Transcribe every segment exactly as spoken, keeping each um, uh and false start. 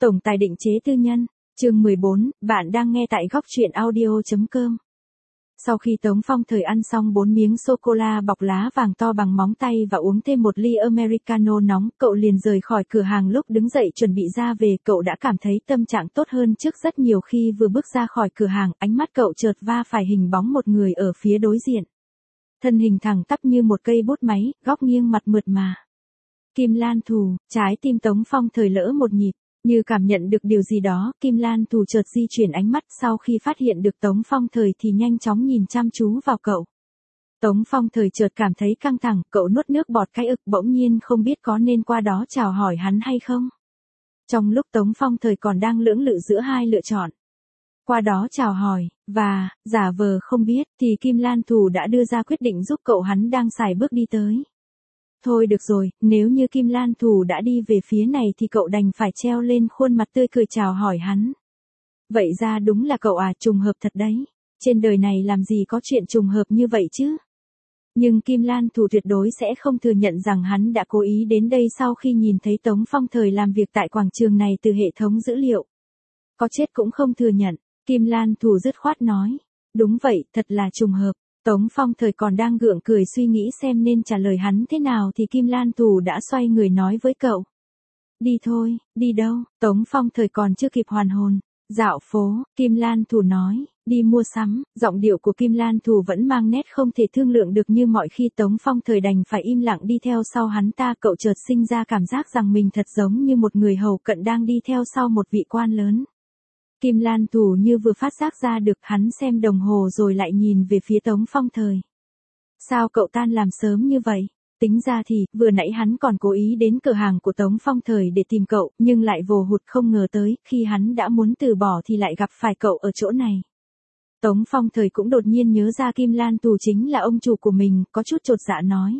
Tổng tài định chế tư nhân, chương mười bốn, bạn đang nghe tại góc truyện audio chấm com. Sau khi Tống Phong Thời ăn xong bốn miếng sô-cô-la bọc lá vàng to bằng móng tay và uống thêm một ly Americano nóng, cậu liền rời khỏi cửa hàng. Lúc đứng dậy chuẩn bị ra về, cậu đã cảm thấy tâm trạng tốt hơn trước rất nhiều. Khi vừa bước ra khỏi cửa hàng, ánh mắt cậu chợt va phải hình bóng một người ở phía đối diện. Thân hình thẳng tắp như một cây bút máy, góc nghiêng mặt mượt mà. Kim Lan Thù. Trái tim Tống Phong Thời lỡ một nhịp. Như cảm nhận được điều gì đó, Kim Lan Thù chợt di chuyển ánh mắt. Sau khi phát hiện được Tống Phong Thời thì nhanh chóng nhìn chăm chú vào cậu. Tống Phong Thời chợt cảm thấy căng thẳng, cậu nuốt nước bọt cái ực, bỗng nhiên không biết có nên qua đó chào hỏi hắn hay không. Trong lúc Tống Phong Thời còn đang lưỡng lự giữa hai lựa chọn, qua đó chào hỏi, và giả vờ không biết, thì Kim Lan Thù đã đưa ra quyết định giúp cậu. Hắn đang sải bước đi tới. Thôi được rồi, nếu như Kim Lan Thù đã đi về phía này thì cậu đành phải treo lên khuôn mặt tươi cười chào hỏi hắn. Vậy ra đúng là cậu à, trùng hợp thật đấy. Trên đời này làm gì có chuyện trùng hợp như vậy chứ? Nhưng Kim Lan Thù tuyệt đối sẽ không thừa nhận rằng hắn đã cố ý đến đây sau khi nhìn thấy Tống Phong Thời làm việc tại quảng trường này từ hệ thống dữ liệu. Có chết cũng không thừa nhận, Kim Lan Thù dứt khoát nói. Đúng vậy, thật là trùng hợp. Tống Phong Thời còn đang gượng cười suy nghĩ xem nên trả lời hắn thế nào thì Kim Lan Thù đã xoay người nói với cậu. Đi thôi. Đi đâu? Tống Phong Thời còn chưa kịp hoàn hồn. Dạo phố, Kim Lan Thù nói. Đi mua sắm. Giọng điệu của Kim Lan Thù vẫn mang nét không thể thương lượng được như mọi khi. Tống Phong Thời đành phải im lặng đi theo sau hắn ta. Cậu chợt sinh ra cảm giác rằng mình thật giống như một người hầu cận đang đi theo sau một vị quan lớn. Kim Lan Thù như vừa phát giác ra được, hắn xem đồng hồ rồi lại nhìn về phía Tống Phong Thời. Sao cậu tan làm sớm như vậy? Tính ra thì, vừa nãy hắn còn cố ý đến cửa hàng của Tống Phong Thời để tìm cậu, nhưng lại vồ hụt không ngờ tới, khi hắn đã muốn từ bỏ thì lại gặp phải cậu ở chỗ này. Tống Phong Thời cũng đột nhiên nhớ ra Kim Lan Thù chính là ông chủ của mình, có chút chột dạ nói.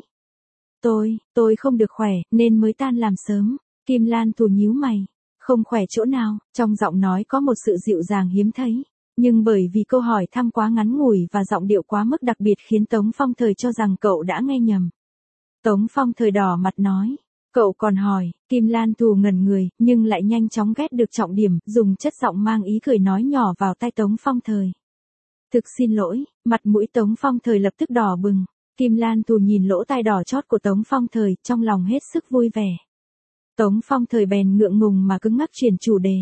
Tôi, tôi không được khỏe, nên mới tan làm sớm. Kim Lan Thù nhíu mày. Không khỏe chỗ nào? Trong giọng nói có một sự dịu dàng hiếm thấy. Nhưng bởi vì câu hỏi thăm quá ngắn ngủi và giọng điệu quá mức đặc biệt khiến Tống Phong Thời cho rằng cậu đã nghe nhầm. Tống Phong Thời đỏ mặt nói. Cậu còn hỏi. Kim Lan Thù ngẩn người, nhưng lại nhanh chóng ghét được trọng điểm, dùng chất giọng mang ý cười nói nhỏ vào tai Tống Phong Thời. Thực xin lỗi. Mặt mũi Tống Phong Thời lập tức đỏ bừng. Kim Lan Thù nhìn lỗ tai đỏ chót của Tống Phong Thời, trong lòng hết sức vui vẻ. Tống Phong Thời bèn ngượng ngùng mà cứng ngắc chuyển chủ đề.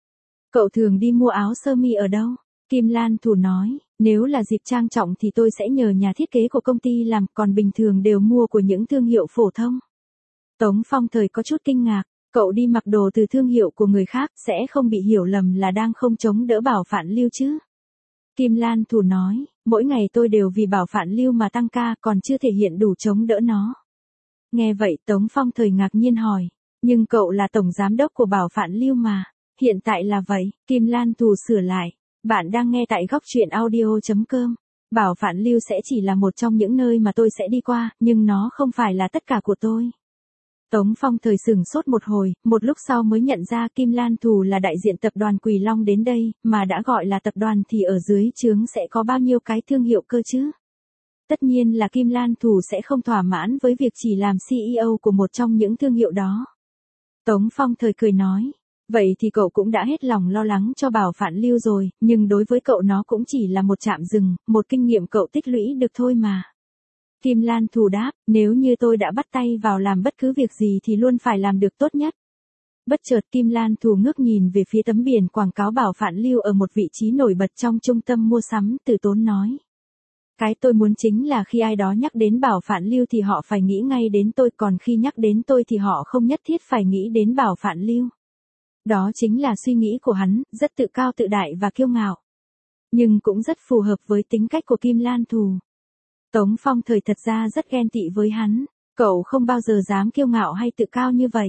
Cậu thường đi mua áo sơ mi ở đâu? Kim Lan Thù nói, nếu là dịp trang trọng thì tôi sẽ nhờ nhà thiết kế của công ty làm, còn bình thường đều mua của những thương hiệu phổ thông. Tống Phong Thời có chút kinh ngạc, cậu đi mặc đồ từ thương hiệu của người khác, sẽ không bị hiểu lầm là đang không chống đỡ Bảo Phạn Lưu chứ? Kim Lan Thù nói, mỗi ngày tôi đều vì Bảo Phạn Lưu mà tăng ca, còn chưa thể hiện đủ chống đỡ nó. Nghe vậy Tống Phong Thời ngạc nhiên hỏi. Nhưng cậu là tổng giám đốc của Bảo Phạn Lưu mà. Hiện tại là vậy. Kim Lan Thù sửa lại. Bạn đang nghe tại góc truyện audio chấm com. Bảo Phạn Lưu sẽ chỉ là một trong những nơi mà tôi sẽ đi qua, nhưng nó không phải là tất cả của tôi. Tống Phong Thời sửng sốt một hồi, một lúc sau mới nhận ra Kim Lan Thù là đại diện tập đoàn Quỳ Long đến đây, mà đã gọi là tập đoàn thì ở dưới trướng sẽ có bao nhiêu cái thương hiệu cơ chứ? Tất nhiên là Kim Lan Thù sẽ không thỏa mãn với việc chỉ làm xê e ô của một trong những thương hiệu đó. Tống Phong Thời cười nói, vậy thì cậu cũng đã hết lòng lo lắng cho Bảo Phạn Lưu rồi, nhưng đối với cậu nó cũng chỉ là một trạm dừng, một kinh nghiệm cậu tích lũy được thôi mà. Kim Lan Thù đáp, nếu như tôi đã bắt tay vào làm bất cứ việc gì thì luôn phải làm được tốt nhất. Bất chợt Kim Lan Thù ngước nhìn về phía tấm biển quảng cáo Bảo Phạn Lưu ở một vị trí nổi bật trong trung tâm mua sắm, từ tốn nói. Cái tôi muốn chính là khi ai đó nhắc đến Bảo Phạn Lưu thì họ phải nghĩ ngay đến tôi, còn khi nhắc đến tôi thì họ không nhất thiết phải nghĩ đến Bảo Phạn Lưu. Đó chính là suy nghĩ của hắn, rất tự cao tự đại và kiêu ngạo. Nhưng cũng rất phù hợp với tính cách của Kim Lan Thù. Tống Phong Thời thật ra rất ghen tị với hắn, cậu không bao giờ dám kiêu ngạo hay tự cao như vậy.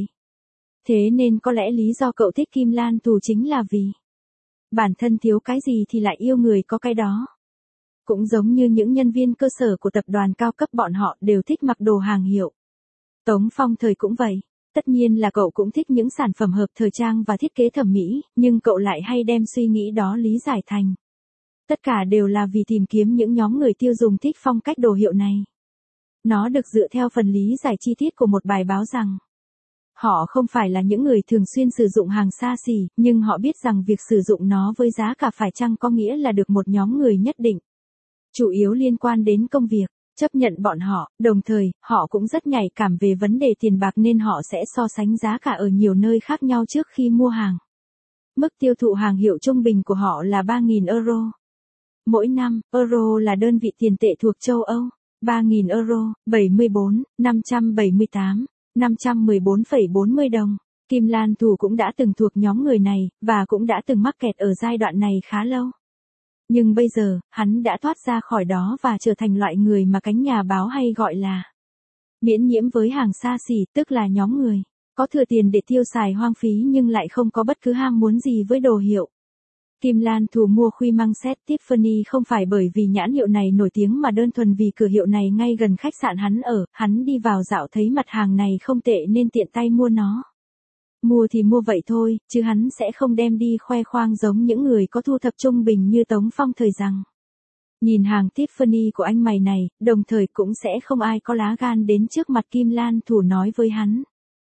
Thế nên có lẽ lý do cậu thích Kim Lan Thù chính là vì bản thân thiếu cái gì thì lại yêu người có cái đó. Cũng giống như những nhân viên cơ sở của tập đoàn cao cấp, bọn họ đều thích mặc đồ hàng hiệu. Tống Phong Thời cũng vậy. Tất nhiên là cậu cũng thích những sản phẩm hợp thời trang và thiết kế thẩm mỹ, nhưng cậu lại hay đem suy nghĩ đó lý giải thành. Tất cả đều là vì tìm kiếm những nhóm người tiêu dùng thích phong cách đồ hiệu này. Nó được dựa theo phần lý giải chi tiết của một bài báo rằng, Họ không phải là những người thường xuyên sử dụng hàng xa xỉ, nhưng họ biết rằng việc sử dụng nó với giá cả phải chăng có nghĩa là được một nhóm người nhất định. Chủ yếu liên quan đến công việc, chấp nhận bọn họ, đồng thời, họ cũng rất nhạy cảm về vấn đề tiền bạc nên họ sẽ so sánh giá cả ở nhiều nơi khác nhau trước khi mua hàng. Mức tiêu thụ hàng hiệu trung bình của họ là ba nghìn euro. Mỗi năm, euro là đơn vị tiền tệ thuộc châu Âu. ba nghìn euro, bảy mươi bốn, năm trăm bảy mươi tám, năm trăm mười bốn phẩy bốn mươi đồng. Kim Lan Thủ cũng đã từng thuộc nhóm người này, và cũng đã từng mắc kẹt ở giai đoạn này khá lâu. Nhưng bây giờ, hắn đã thoát ra khỏi đó và trở thành loại người mà cánh nhà báo hay gọi là miễn nhiễm với hàng xa xỉ, tức là nhóm người có thừa tiền để tiêu xài hoang phí nhưng lại không có bất cứ ham muốn gì với đồ hiệu. Kim Lan Thủ mua khuy măng set Tiffany không phải bởi vì nhãn hiệu này nổi tiếng mà đơn thuần vì cửa hiệu này ngay gần khách sạn hắn ở, hắn đi vào dạo thấy mặt hàng này không tệ nên tiện tay mua nó. Mua thì mua vậy thôi, chứ hắn sẽ không đem đi khoe khoang giống những người có thu thập trung bình như Tống Phong thời rằng. Nhìn hàng Tiffany của anh mày này, đồng thời cũng sẽ không ai có lá gan đến trước mặt Kim Lan Thủ nói với hắn.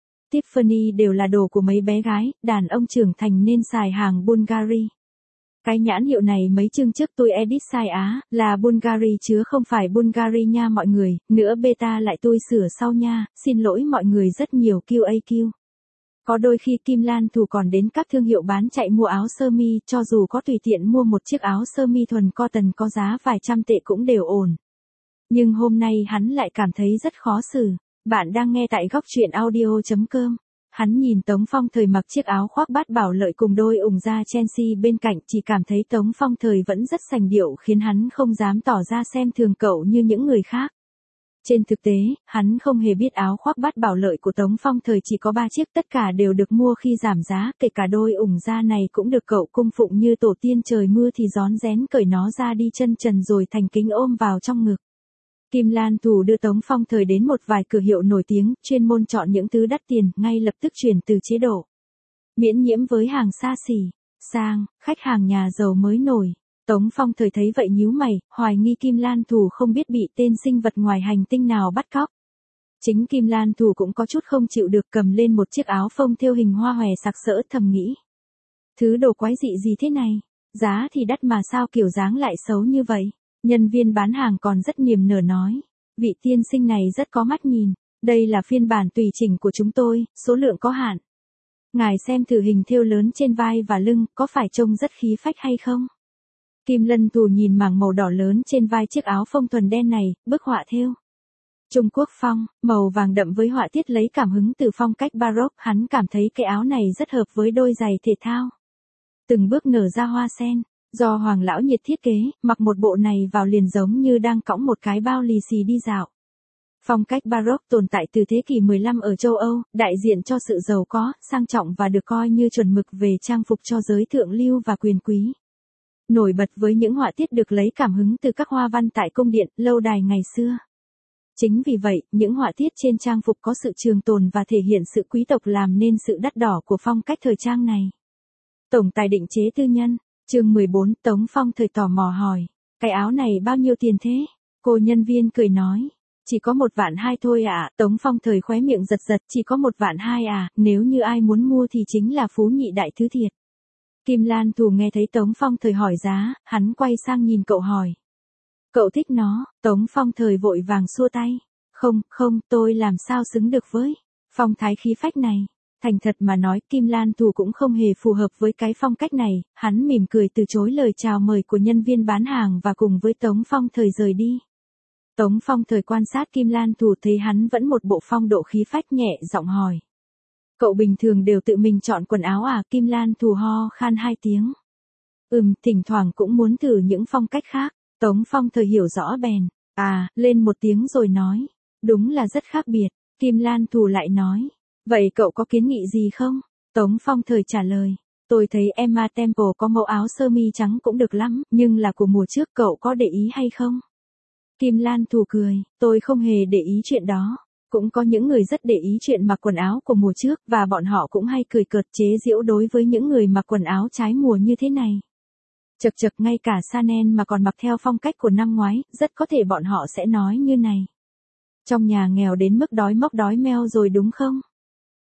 Tiffany đều là đồ của mấy bé gái, đàn ông trưởng thành nên xài hàng Bulgari. Cái nhãn hiệu này mấy chương trước tôi edit sai á, là Bulgari chứ không phải Bulgari nha mọi người, nữa beta lại tôi sửa sau nha, xin lỗi mọi người rất nhiều Q A Q. Có đôi khi Kim Lan Thủ còn đến các thương hiệu bán chạy mua áo sơ mi, cho dù có tùy tiện mua một chiếc áo sơ mi thuần cotton có giá vài trăm tệ cũng đều ổn. Nhưng hôm nay hắn lại cảm thấy rất khó xử. Bạn đang nghe tại góc truyện audio chấm com. Hắn nhìn Tống Phong Thời mặc chiếc áo khoác bát bảo lợi cùng đôi ủng da Chelsea bên cạnh, chỉ cảm thấy Tống Phong Thời vẫn rất sành điệu khiến hắn không dám tỏ ra xem thường cậu như những người khác. Trên thực tế, hắn không hề biết áo khoác bát bảo lợi của Tống Phong Thời chỉ có ba chiếc, tất cả đều được mua khi giảm giá, kể cả đôi ủng da này cũng được cậu cung phụng như tổ tiên, trời mưa thì rón rén cởi nó ra đi chân trần rồi thành kính ôm vào trong ngực. Kim Lan Thủ đưa Tống Phong Thời đến một vài cửa hiệu nổi tiếng, chuyên môn chọn những thứ đắt tiền, ngay lập tức chuyển từ chế độ miễn nhiễm với hàng xa xỉ sang khách hàng nhà giàu mới nổi. Tống Phong Thời thấy vậy nhíu mày, hoài nghi Kim Lan Thủ không biết bị tên sinh vật ngoài hành tinh nào bắt cóc. Chính Kim Lan Thủ cũng có chút không chịu được, cầm lên một chiếc áo phông thêu hình hoa hòe sặc sỡ, thầm nghĩ. Thứ đồ quái dị gì thế này? Giá thì đắt mà sao kiểu dáng lại xấu như vậy? Nhân viên bán hàng còn rất niềm nở nói. Vị tiên sinh này rất có mắt nhìn. Đây là phiên bản tùy chỉnh của chúng tôi, số lượng có hạn. Ngài xem thử hình thêu lớn trên vai và lưng, có phải trông rất khí phách hay không? Kim Lân Thủ nhìn mảng màu đỏ lớn trên vai chiếc áo phông thuần đen này, bức họa thêu Trung Quốc phong, màu vàng đậm với họa tiết lấy cảm hứng từ phong cách Baroque, hắn cảm thấy cái áo này rất hợp với đôi giày thể thao. Từng bước nở ra hoa sen, do Hoàng lão nhiệt thiết kế, mặc một bộ này vào liền giống như đang cõng một cái bao lì xì đi dạo. Phong cách Baroque tồn tại từ thế kỷ mười lăm ở châu Âu, đại diện cho sự giàu có, sang trọng và được coi như chuẩn mực về trang phục cho giới thượng lưu và quyền quý. Nổi bật với những họa tiết được lấy cảm hứng từ các hoa văn tại cung điện, lâu đài ngày xưa. Chính vì vậy, những họa tiết trên trang phục có sự trường tồn và thể hiện sự quý tộc làm nên sự đắt đỏ của phong cách thời trang này. Tổng tài định chế tư nhân, chương mười bốn, Tống Phong Thời tò mò hỏi, cái áo này bao nhiêu tiền thế? Cô nhân viên cười nói, chỉ có một vạn hai thôi à, Tống Phong Thời khóe miệng giật giật, chỉ có một vạn hai à, nếu như ai muốn mua thì chính là phú nhị đại thứ thiệt. Kim Lan Thủ nghe thấy Tống Phong Thời hỏi giá, hắn quay sang nhìn cậu hỏi. Cậu thích nó? Tống Phong Thời vội vàng xua tay. Không, không, tôi làm sao xứng được với phong thái khí phách này. Thành thật mà nói, Kim Lan Thủ cũng không hề phù hợp với cái phong cách này, hắn mỉm cười từ chối lời chào mời của nhân viên bán hàng và cùng với Tống Phong Thời rời đi. Tống Phong Thời quan sát Kim Lan Thủ thấy hắn vẫn một bộ phong độ khí phách, nhẹ giọng hỏi. Cậu bình thường đều tự mình chọn quần áo à? Kim Lan Thủ ho khan hai tiếng. Ừm, thỉnh thoảng cũng muốn thử những phong cách khác. Tống Phong Thời hiểu rõ bèn. À, lên một tiếng rồi nói. Đúng là rất khác biệt. Kim Lan Thủ lại nói. Vậy cậu có kiến nghị gì không? Tống Phong Thời trả lời. Tôi thấy Emma Temple có mẫu áo sơ mi trắng cũng được lắm, nhưng là của mùa trước, cậu có để ý hay không? Kim Lan Thủ cười. Tôi không hề để ý chuyện đó. Cũng có những người rất để ý chuyện mặc quần áo của mùa trước, và bọn họ cũng hay cười cợt chế giễu đối với những người mặc quần áo trái mùa như thế này. Chật chật, ngay cả Chanel mà còn mặc theo phong cách của năm ngoái, rất có thể bọn họ sẽ nói như này. Trong nhà nghèo đến mức đói móc đói meo rồi đúng không?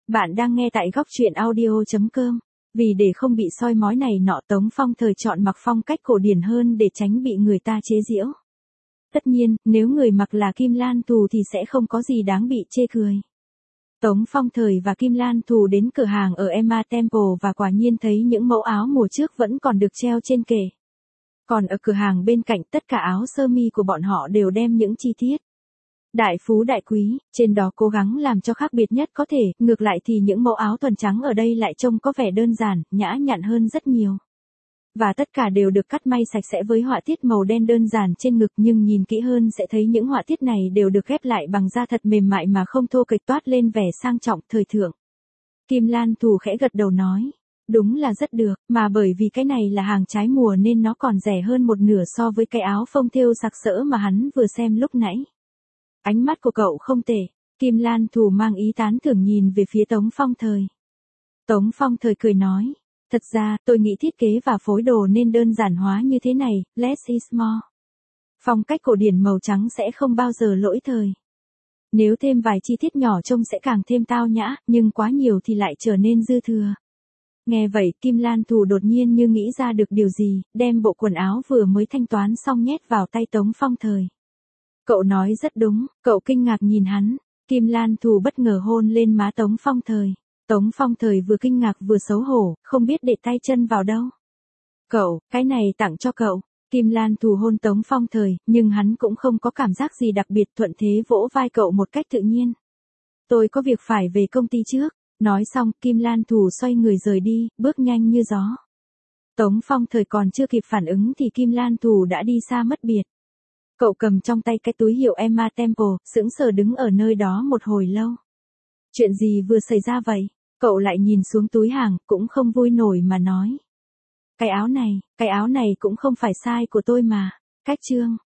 Bạn đang nghe tại góc truyện audio.com. Vì để không bị soi mói này nọ, Tống Phong Thời chọn mặc phong cách cổ điển hơn để tránh bị người ta chế giễu. Tất nhiên, nếu người mặc là Kim Lan Thù thì sẽ không có gì đáng bị chê cười. Tống Phong Thời và Kim Lan Thù đến cửa hàng ở Emma Temple và quả nhiên thấy những mẫu áo mùa trước vẫn còn được treo trên kệ. Còn ở cửa hàng bên cạnh, tất cả áo sơ mi của bọn họ đều đem những chi tiết đại phú đại quý, trên đó cố gắng làm cho khác biệt nhất có thể, ngược lại thì những mẫu áo thuần trắng ở đây lại trông có vẻ đơn giản, nhã nhặn hơn rất nhiều. Và tất cả đều được cắt may sạch sẽ với họa tiết màu đen đơn giản trên ngực, nhưng nhìn kỹ hơn sẽ thấy những họa tiết này đều được ghép lại bằng da thật mềm mại mà không thô kệch, toát lên vẻ sang trọng, thời thượng. Kim Lan Thù khẽ gật đầu nói, đúng là rất được, mà bởi vì cái này là hàng trái mùa nên nó còn rẻ hơn một nửa so với cái áo phông thêu sặc sỡ mà hắn vừa xem lúc nãy. Ánh mắt của cậu không tệ. Kim Lan Thù mang ý tán thưởng nhìn về phía Tống Phong Thời. Tống Phong Thời cười nói, thật ra, tôi nghĩ thiết kế và phối đồ nên đơn giản hóa như thế này, less is more. Phong cách cổ điển màu trắng sẽ không bao giờ lỗi thời. Nếu thêm vài chi tiết nhỏ trông sẽ càng thêm tao nhã, nhưng quá nhiều thì lại trở nên dư thừa. Nghe vậy, Kim Lan Thù đột nhiên như nghĩ ra được điều gì, đem bộ quần áo vừa mới thanh toán xong nhét vào tay Tống Phong Thời. Cậu nói rất đúng, cậu kinh ngạc nhìn hắn. Kim Lan Thù bất ngờ hôn lên má Tống Phong Thời. Tống Phong Thời vừa kinh ngạc vừa xấu hổ, không biết để tay chân vào đâu. Cậu, cái này tặng cho cậu. Kim Lan Thù hôn Tống Phong Thời, nhưng hắn cũng không có cảm giác gì đặc biệt, thuận thế vỗ vai cậu một cách tự nhiên. Tôi có việc phải về công ty trước. Nói xong, Kim Lan Thù xoay người rời đi, bước nhanh như gió. Tống Phong Thời còn chưa kịp phản ứng thì Kim Lan Thù đã đi xa mất biệt. Cậu cầm trong tay cái túi hiệu Emma Temple, sững sờ đứng ở nơi đó một hồi lâu. Chuyện gì vừa xảy ra vậy? Cậu lại nhìn xuống túi hàng, cũng không vui nổi mà nói. Cái áo này, cái áo này cũng không phải size của tôi mà. Cách chương.